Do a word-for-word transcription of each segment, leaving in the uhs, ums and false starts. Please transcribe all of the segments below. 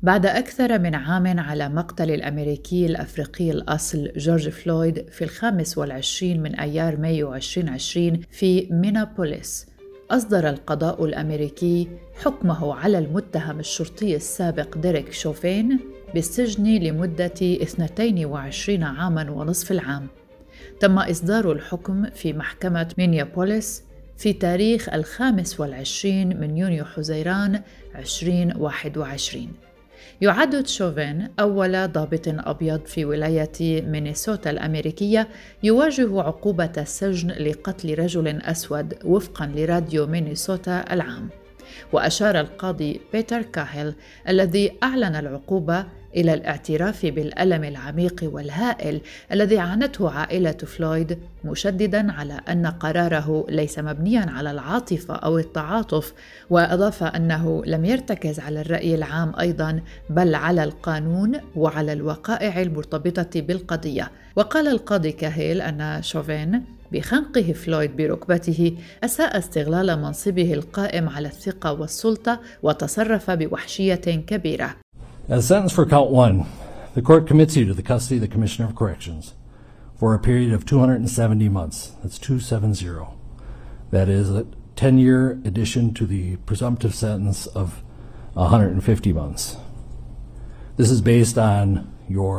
بعد أكثر من عام على مقتل الأمريكي الأفريقي الأصل جورج فلويد في الخامس والعشرين من أيار مايو ألفين وعشرين في مينابوليس، أصدر القضاء الأمريكي حكمه على المتهم الشرطي السابق ديريك شوفين بالسجن لمدة اثنتين وعشرين عاماً ونصف العام. تم إصدار الحكم في محكمة مينيابوليس في تاريخ الخامس والعشرين من يونيو حزيران ألفين وواحد وعشرين. يعد شوفين أول ضابط أبيض في ولاية مينيسوتا الأمريكية يواجه عقوبة السجن لقتل رجل أسود وفقاً لراديو مينيسوتا العام. وأشار القاضي بيتر كاهيل الذي أعلن العقوبة إلى الاعتراف بالألم العميق والهائل الذي عانته عائلة فلويد، مشدداً على أن قراره ليس مبنياً على العاطفة أو التعاطف، وأضاف أنه لم يرتكز على الرأي العام أيضاً بل على القانون وعلى الوقائع المرتبطة بالقضية. وقال القاضي كاهيل أن شوفين بخنقه فلويد بركبته أساء استغلال منصبه القائم على الثقة والسلطة وتصرف بوحشية كبيرة. As sentence for count one, the court commits you to the custody of the Commissioner of Corrections for a period of two hundred seventy months. That's two seven zero. That is a ten-year addition to the presumptive sentence of one hundred fifty months. This is based on your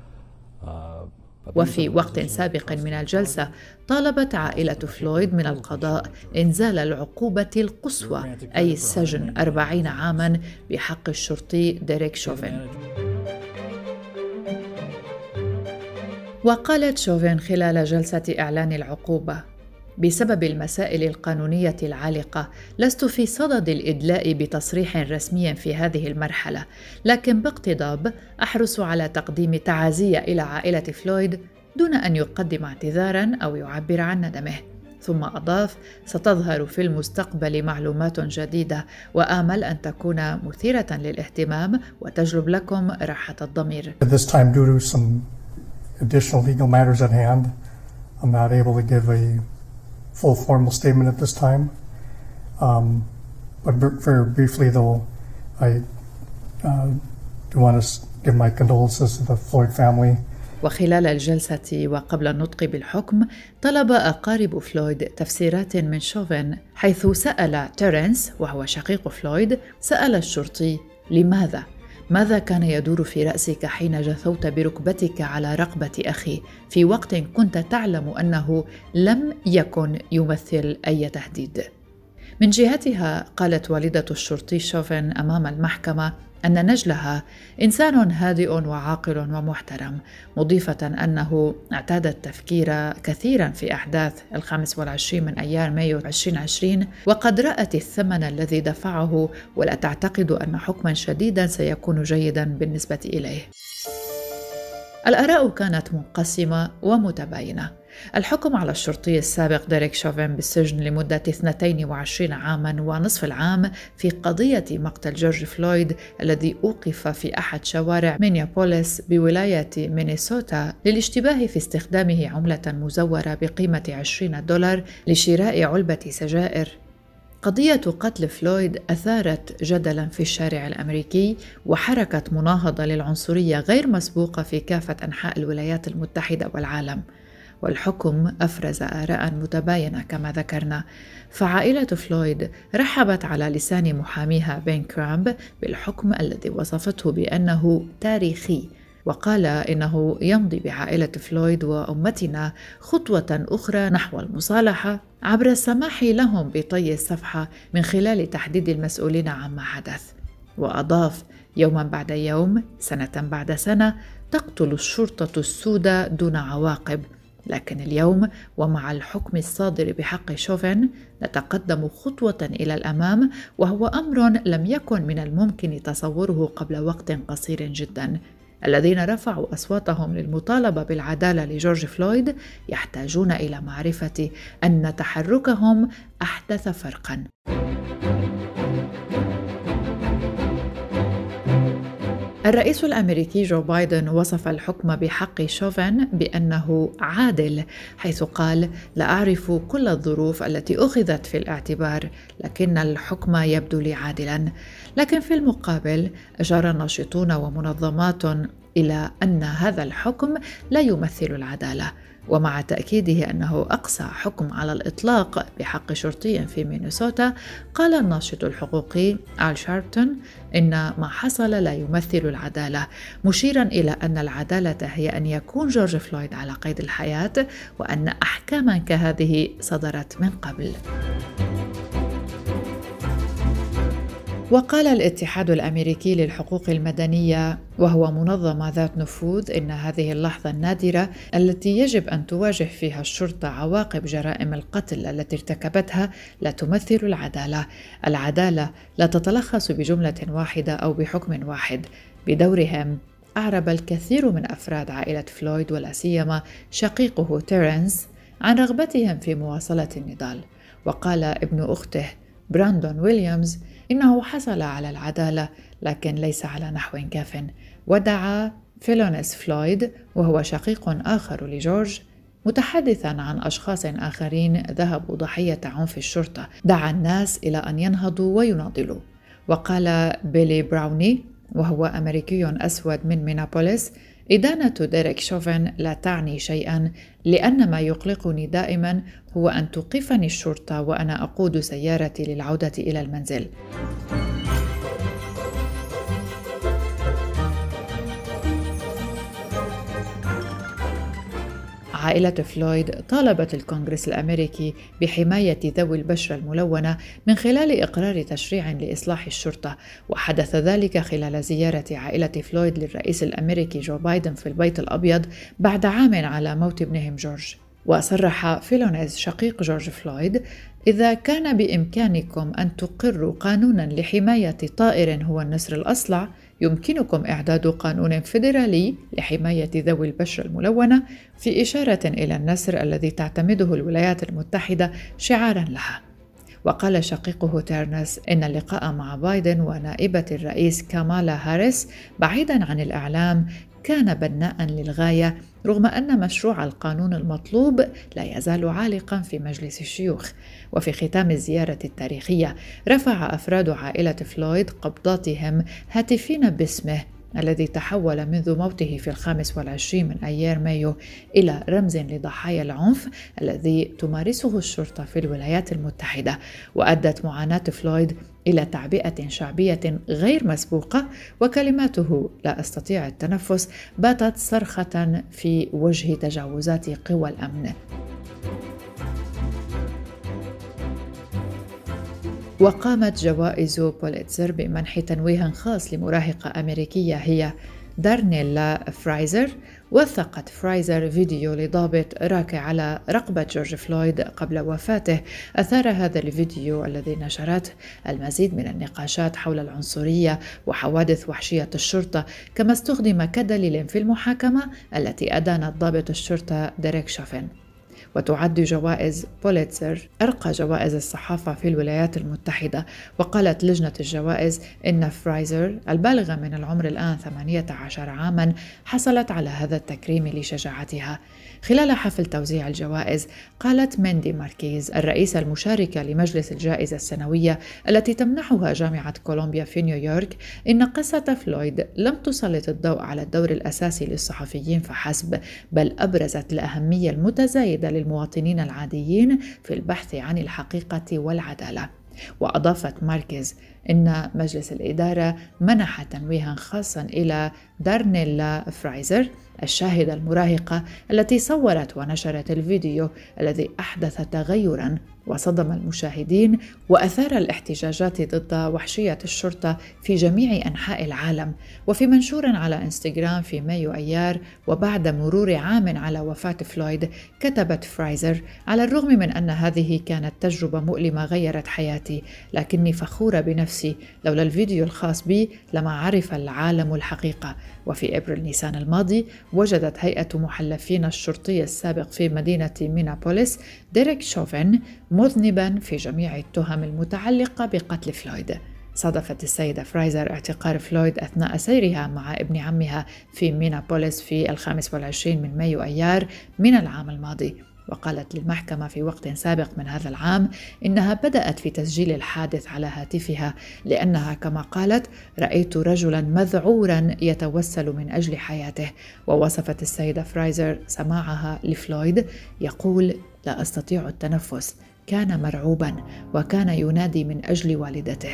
وفي وقت سابق من الجلسة طالبت عائلة فلويد من القضاء إنزال العقوبة القصوى أي السجن أربعين عاماً بحق الشرطي ديريك شوفين. وقالت شوفين خلال جلسة إعلان العقوبة: بسبب المسائل القانونية العالقة لست في صدد الإدلاء بتصريح رسمي في هذه المرحلة، لكن باقتضاب أحرص على تقديم تعازية إلى عائلة فلويد دون أن يقدم اعتذاراً أو يعبر عن ندمه. ثم أضاف: ستظهر في المستقبل معلومات جديدة وآمل أن تكون مثيرة للاهتمام وتجلب لكم راحة الضمير. At this time, due to some additional legal matters at hand, I'm not able to give a full formal statement at this time. Um, but very briefly, though, I uh, do want to give my condolences to the Floyd family. وخلال الجلسة وقبل النطق بالحكم طلب أقارب فلويد تفسيرات من شوفين، حيث سأل تيرنس وهو شقيق فلويد، سأل الشرطي: لماذا؟ ماذا كان يدور في رأسك حين جثوت بركبتك على رقبة أخي في وقت كنت تعلم أنه لم يكن يمثل أي تهديد؟ من جهتها قالت والدة الشرطي شوفين أمام المحكمة أن نجلها إنسان هادئ وعاقل ومحترم، مضيفة أنه اعتاد التفكير كثيرا في أحداث الخامس والعشرين من أيار مايو ألفين وعشرين، وقد رأت الثمن الذي دفعه ولا تعتقد أن حكما شديدا سيكون جيدا بالنسبة إليه. الآراء كانت منقسمة ومتباينة. الحكم على الشرطي السابق ديريك شوفين بالسجن لمدة اثنتين وعشرين عاماً ونصف العام في قضية مقتل جورج فلويد الذي أوقف في أحد شوارع مينيابوليس بولاية مينيسوتا للاشتباه في استخدامه عملة مزورة بقيمة عشرين دولار لشراء علبة سجائر. قضية قتل فلويد أثارت جدلاً في الشارع الأمريكي وحركة مناهضة للعنصرية غير مسبوقة في كافة أنحاء الولايات المتحدة والعالم. والحكم أفرز آراء متباينة كما ذكرنا، فعائلة فلويد رحبت على لسان محاميها بين كرامب بالحكم الذي وصفته بأنه تاريخي، وقال إنه يمضي بعائلة فلويد وأمتنا خطوة أخرى نحو المصالحة عبر السماح لهم بطي الصفحة من خلال تحديد المسؤولين عما حدث. وأضاف: يوما بعد يوم، سنة بعد سنة، تقتل الشرطة السوداء دون عواقب، لكن اليوم ومع الحكم الصادر بحق شوفين نتقدم خطوة إلى الأمام، وهو أمر لم يكن من الممكن تصوره قبل وقت قصير جدا. الذين رفعوا أصواتهم للمطالبة بالعدالة لجورج فلويد يحتاجون إلى معرفة أن تحركهم أحدث فرقا. الرئيس الأمريكي جو بايدن وصف الحكم بحق شوفن بأنه عادل، حيث قال: لا أعرف كل الظروف التي أخذت في الاعتبار، لكن الحكم يبدو لي عادلاً. لكن في المقابل أشار الناشطون ومنظمات إلى أن هذا الحكم لا يمثل العدالة، ومع تأكيده أنه أقصى حكم على الإطلاق بحق شرطي في مينيسوتا، قال الناشط الحقوقي آل شاربتون إن ما حصل لا يمثل العدالة، مشيراً إلى أن العدالة هي أن يكون جورج فلويد على قيد الحياة، وأن أحكاماً كهذه صدرت من قبل. وقال الاتحاد الأمريكي للحقوق المدنية، وهو منظمة ذات نفوذ، إن هذه اللحظة النادرة التي يجب أن تواجه فيها الشرطة عواقب جرائم القتل التي ارتكبتها لا تمثل العدالة. العدالة لا تتلخص بجملة واحدة أو بحكم واحد. بدورهم أعرب الكثير من أفراد عائلة فلويد ولا سيما شقيقه تيرنس عن رغبتهم في مواصلة النضال. وقال ابن أخته براندون ويليامز إنه حصل على العدالة لكن ليس على نحو كاف. ودعا فيلونيس فلويد وهو شقيق آخر لجورج متحدثاً عن أشخاص آخرين ذهبوا ضحية عنف الشرطة، دعا الناس إلى أن ينهضوا ويناضلوا. وقال بيلي براوني وهو أمريكي أسود من مينابوليس: إدانة ديريك شوفن لا تعني شيئاً، لأن ما يقلقني دائماً هو أن توقفني الشرطة وأنا أقود سيارتي للعودة إلى المنزل. عائلة فلويد طالبت الكونغرس الأمريكي بحماية ذوي البشرة الملونة من خلال إقرار تشريع لإصلاح الشرطة، وحدث ذلك خلال زيارة عائلة فلويد للرئيس الأمريكي جو بايدن في البيت الأبيض بعد عام على موت ابنهم جورج. وصرح فيلونيز شقيق جورج فلويد: إذا كان بإمكانكم أن تقروا قانوناً لحماية طائر هو النسر الأصلع، يمكنكم إعداد قانون فيدرالي لحماية ذوي البشرة الملونة، في إشارة إلى النسر الذي تعتمده الولايات المتحدة شعاراً لها. وقال شقيقه تيرنس إن اللقاء مع بايدن ونائبة الرئيس كامالا هاريس بعيداً عن الإعلام كان بناءً للغاية، رغم أن مشروع القانون المطلوب لا يزال عالقاً في مجلس الشيوخ. وفي ختام الزيارة التاريخية رفع أفراد عائلة فلويد قبضاتهم هاتفين باسمه الذي تحول منذ موته في الخامس والعشرين من أيار مايو إلى رمز لضحايا العنف الذي تمارسه الشرطة في الولايات المتحدة. وأدت معاناة فلويد إلى تعبئة شعبية غير مسبوقة، وكلماته "لا أستطيع التنفس" باتت صرخة في وجه تجاوزات قوى الأمن. وقامت جوائز بوليتزر بمنح تنويه خاص لمراهقة أمريكية هي دارنيلا فرايزر. وثقت فرايزر فيديو لضابط راكع على رقبة جورج فلويد قبل وفاته. أثار هذا الفيديو الذي نشرته المزيد من النقاشات حول العنصرية وحوادث وحشية الشرطة، كما استخدم كدليل في المحاكمة التي أدانت ضابط الشرطة ديريك شوفن. وتعد جوائز بوليتزر أرقى جوائز الصحافة في الولايات المتحدة. وقالت لجنة الجوائز إن فرايزر البالغة من العمر الآن ثمانية عشر عاماً حصلت على هذا التكريم لشجاعتها. خلال حفل توزيع الجوائز قالت ميندي ماركيز الرئيسة المشاركة لمجلس الجائزة السنوية التي تمنحها جامعة كولومبيا في نيويورك إن قصة فلويد لم تسلط الضوء على الدور الأساسي للصحفيين فحسب، بل أبرزت الأهمية المتزايدة للمواطنين العاديين في البحث عن الحقيقة والعدالة. وأضافت ماركيز إن مجلس الإدارة منح تنويها خاصا إلى دارنيلا فرايزر الشاهدة المراهقة التي صورت ونشرت الفيديو الذي أحدث تغيراً وصدم المشاهدين وأثار الاحتجاجات ضد وحشية الشرطة في جميع أنحاء العالم. وفي منشور على إنستغرام في مايو أيار وبعد مرور عام على وفاة فلويد كتبت فرايزر: على الرغم من أن هذه كانت تجربة مؤلمة غيرت حياتي، لكني فخورة بنفسي. لولا الفيديو الخاص بي لما عرف العالم الحقيقة. وفي أبريل نيسان الماضي وجدت هيئة محلفين الشرطي السابق في مدينة مينابوليس ديريك شوفن مذنباً في جميع التهم المتعلقة بقتل فلويد. صادفت السيدة فرايزر اعتقال فلويد أثناء سيرها مع ابن عمها في مينابوليس في الخامس والعشرين من مايو أيار من العام الماضي. وقالت للمحكمة في وقت سابق من هذا العام إنها بدأت في تسجيل الحادث على هاتفها لأنها كما قالت رأيت رجلا مذعورا يتوسل من أجل حياته. ووصفت السيدة فرايزر سماعها لفلويد يقول: لا أستطيع التنفس، كان مرعوبا وكان ينادي من أجل والدته.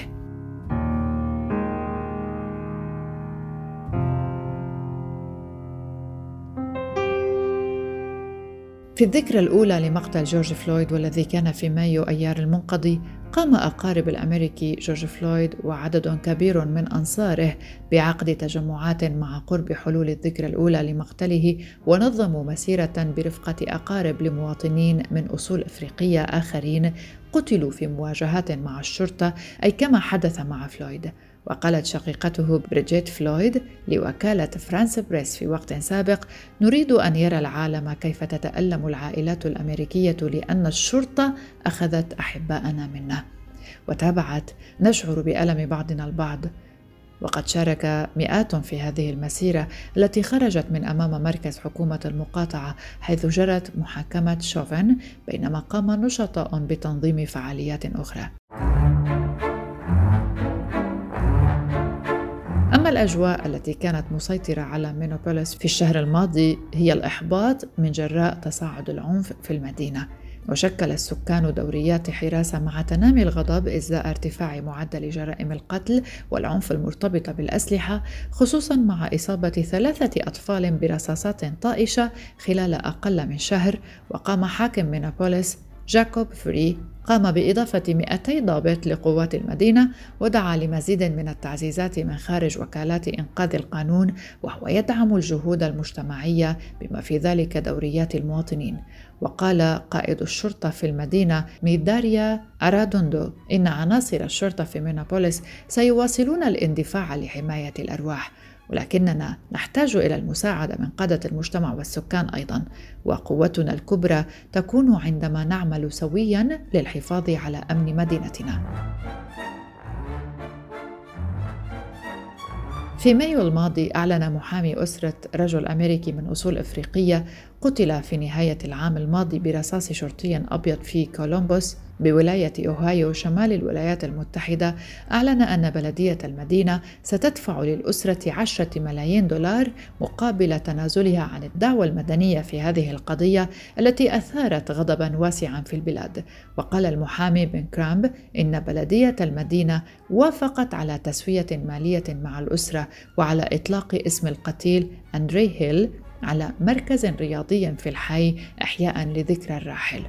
في الذكرى الأولى لمقتل جورج فلويد والذي كان في مايو أيار المنقضي، قام أقارب الأمريكي جورج فلويد وعدد كبير من أنصاره بعقد تجمعات مع قرب حلول الذكرى الأولى لمقتله، ونظموا مسيرة برفقة أقارب لمواطنين من أصول أفريقية آخرين قتلوا في مواجهات مع الشرطة، أي كما حدث مع فلويد. وقالت شقيقته بريجيت فلويد لوكالة فرانس بريس في وقت سابق: نريد أن يرى العالم كيف تتألم العائلات الأمريكية لأن الشرطة أخذت أحباءنا منا. وتابعت: نشعر بألم بعضنا البعض. وقد شارك مئات في هذه المسيرة التي خرجت من أمام مركز حكومة المقاطعة حيث جرت محاكمة شوفن، بينما قام نشطاء بتنظيم فعاليات أخرى. أما الأجواء التي كانت مسيطرة على مينابوليس في الشهر الماضي هي الإحباط من جراء تصاعد العنف في المدينة، وشكل السكان دوريات حراسة مع تنامي الغضب إزاء ارتفاع معدل جرائم القتل والعنف المرتبطة بالأسلحة، خصوصاً مع إصابة ثلاثة أطفال برصاصات طائشة خلال أقل من شهر. وقام حاكم مينابوليس جاكوب فري قام بإضافة مئتي ضابط لقوات المدينة، ودعا لمزيد من التعزيزات من خارج وكالات إنقاذ القانون، وهو يدعم الجهود المجتمعية بما في ذلك دوريات المواطنين. وقال قائد الشرطة في المدينة ميداريا أرادوندو إن عناصر الشرطة في مينابوليس سيواصلون الاندفاع لحماية الأرواح، ولكننا نحتاج إلى المساعدة من قادة المجتمع والسكان أيضاً، وقوتنا الكبرى تكون عندما نعمل سوياً للحفاظ على أمن مدينتنا. في مايو الماضي أعلن محامي أسرة رجل أمريكي من أصول أفريقية قتل في نهاية العام الماضي برصاص شرطي أبيض في كولومبوس بولاية أوهايو شمال الولايات المتحدة، أعلن أن بلدية المدينة ستدفع للأسرة عشرة ملايين دولار مقابل تنازلها عن الدعوى المدنية في هذه القضية التي أثارت غضباً واسعاً في البلاد. وقال المحامي بن كرامب إن بلدية المدينة وافقت على تسوية مالية مع الأسرة وعلى إطلاق اسم القتيل أندري هيل على مركز رياضي في الحي إحياءً لذكرى الراحل.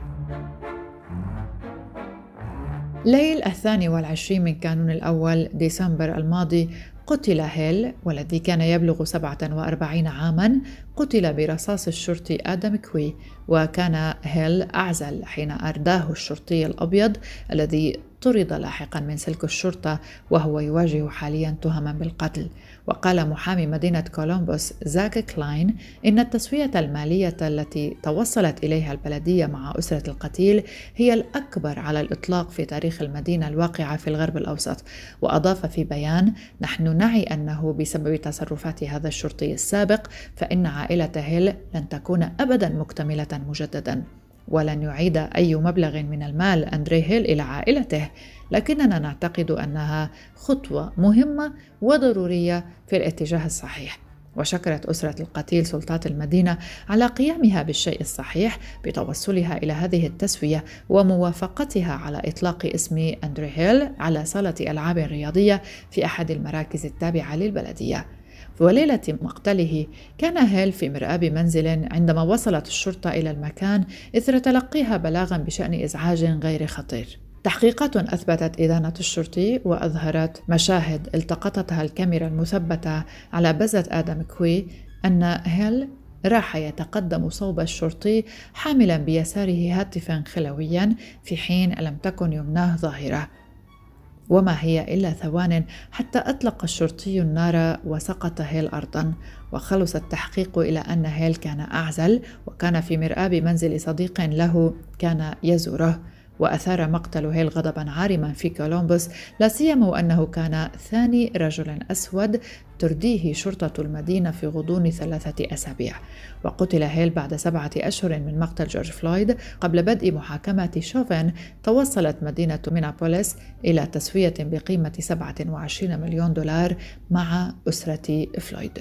ليل الثاني والعشرين من كانون الأول ديسمبر الماضي قتل هيل والذي كان يبلغ سبعة وأربعين عاماً، قتل برصاص الشرطي آدم كوي. وكان هيل أعزل حين أرداه الشرطي الأبيض الذي طرد لاحقاً من سلك الشرطة وهو يواجه حالياً تهماً بالقتل. وقال محامي مدينة كولومبوس زاك كلاين إن التسوية المالية التي توصلت إليها البلدية مع أسرة القتيل هي الأكبر على الإطلاق في تاريخ المدينة الواقعة في الغرب الأوسط. وأضاف في بيان: نحن نعي أنه بسبب تصرفات هذا الشرطي السابق فإن عائلة هيل لن تكون أبداً مكتملة مجدداً، ولن يعيد أي مبلغ من المال أندري هيل إلى عائلته، لكننا نعتقد أنها خطوة مهمة وضرورية في الاتجاه الصحيح. وشكرت أسرة القتيل سلطات المدينة على قيامها بالشيء الصحيح بتوصلها إلى هذه التسوية وموافقتها على إطلاق اسم أندري هيل على صالة ألعاب رياضية في أحد المراكز التابعة للبلدية. وليلة مقتله كان هيل في مرآب منزل عندما وصلت الشرطة إلى المكان إثر تلقيها بلاغاً بشأن إزعاج غير خطير. تحقيقات أثبتت إدانة الشرطي وأظهرت مشاهد التقطتها الكاميرا المثبتة على بزة آدم كوي أن هيل راح يتقدم صوب الشرطي حاملاً بيساره هاتفاً خلوياً في حين لم تكن يمناه ظاهرة. وما هي إلا ثوان حتى أطلق الشرطي النار وسقط هيل أرضاً. وخلص التحقيق إلى أن هيل كان أعزل وكان في مرآب منزل صديق له كان يزوره. وأثار مقتل هيل غضبا عارما في كولومبوس، لا سيما وأنه كان ثاني رجل أسود ترديه شرطة المدينة في غضون ثلاثة أسابيع. وقتل هيل بعد سبعة أشهر من مقتل جورج فلويد. قبل بدء محاكمة شوفين توصلت مدينة مينابوليس إلى تسوية بقيمة سبعة وعشرين مليون دولار مع أسرة فلويد.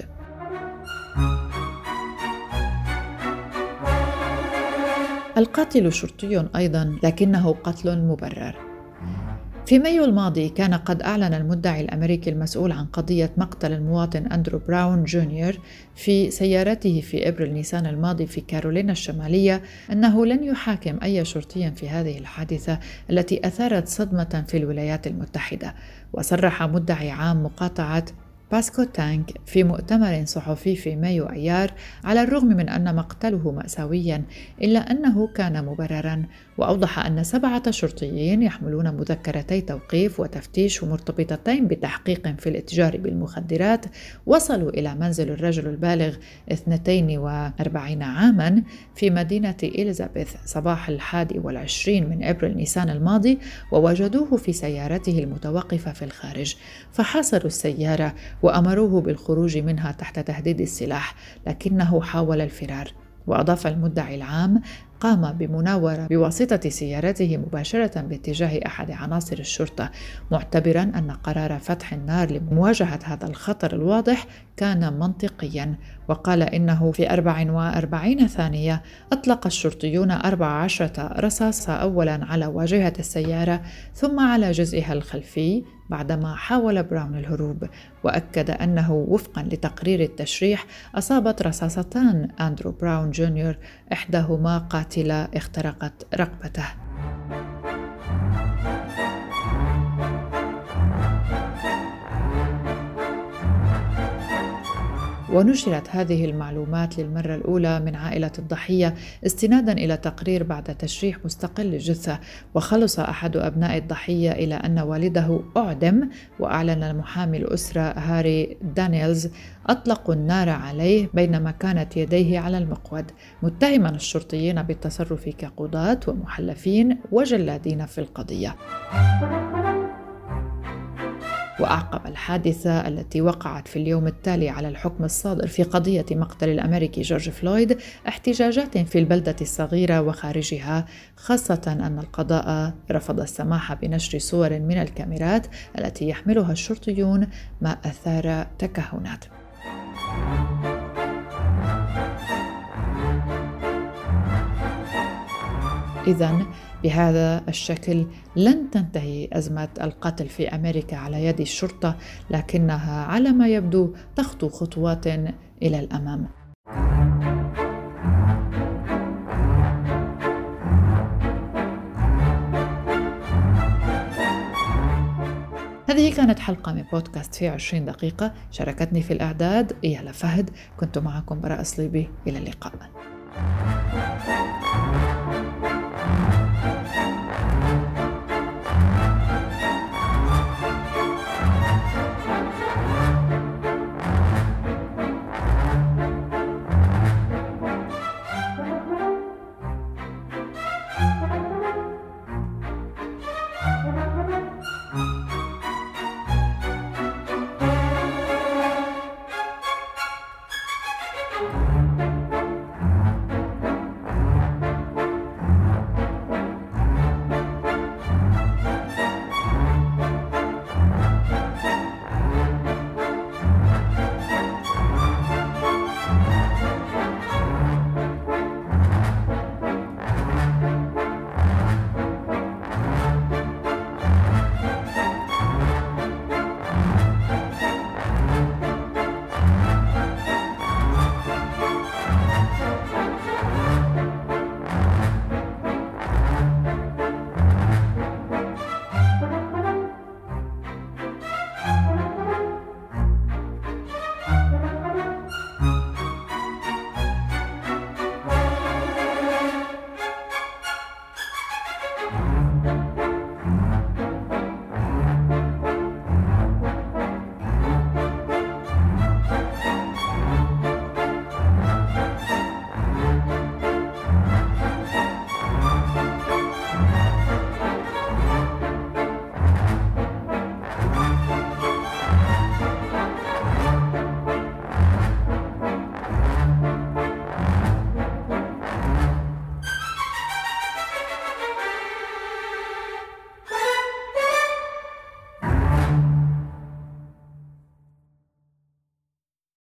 القاتل شرطي أيضاً، لكنه قتل مبرر. في مايو الماضي كان قد أعلن المدعي الأمريكي المسؤول عن قضية مقتل المواطن أندرو براون جونيور في سيارته في إبريل نيسان الماضي في كارولينا الشمالية أنه لن يحاكم أي شرطي في هذه الحادثة التي أثارت صدمة في الولايات المتحدة. وصرح مدعي عام مقاطعة باسكو تانك في مؤتمر صحفي في مايو أيار على الرغم من أن مقتله مأساويا إلا أنه كان مبررا، وأوضح أن سبعة شرطيين يحملون مذكرتي توقيف وتفتيش مرتبطتين بتحقيق في الاتجار بالمخدرات وصلوا إلى منزل الرجل البالغ اثنتين وأربعين عاما في مدينة إليزابيث صباح الحادي والعشرين من أبريل نيسان الماضي، ووجدوه في سيارته المتوقفة في الخارج، فحاصروا السيارة وأمروه بالخروج منها تحت تهديد السلاح، لكنه حاول الفرار. وأضاف المدعي العام قام بمناورة بواسطة سيارته مباشرة باتجاه أحد عناصر الشرطة، معتبرا أن قرار فتح النار لمواجهة هذا الخطر الواضح كان منطقيا. وقال إنه في أربع وأربعين ثانية أطلق الشرطيون أربع عشرة رصاصة أولا على واجهة السيارة ثم على جزئها الخلفي بعدما حاول براون الهروب. وأكد أنه وفقا لتقرير التشريح أصابت رصاصتان أندرو براون جونيور إحداهما قاتلة اخترقت رقبته. ونشرت هذه المعلومات للمرة الأولى من عائلة الضحية استنادا إلى تقرير بعد تشريح مستقل للجثة. وخلص أحد أبناء الضحية إلى أن والده أعدم، وأعلن المحامي الأسرة هاري دانييلز أطلقوا النار عليه بينما كانت يديه على المقود، متهما الشرطيين بالتصرف كقضاة ومحلفين وجلادين في القضية. وأعقب الحادثة التي وقعت في اليوم التالي على الحكم الصادر في قضية مقتل الأمريكي جورج فلويد احتجاجات في البلدة الصغيرة وخارجها، خاصة أن القضاء رفض السماح بنشر صور من الكاميرات التي يحملها الشرطيون، ما أثار تكهنات. إذن بهذا الشكل لن تنتهي أزمة القتل في أمريكا على يد الشرطة، لكنها على ما يبدو تخطو خطوات إلى الأمام. هذه كانت حلقة من بودكاست في عشرين دقيقة، شاركتني في الإعداد إيالا فهد، كنت معكم براء صليبي، إلى اللقاء.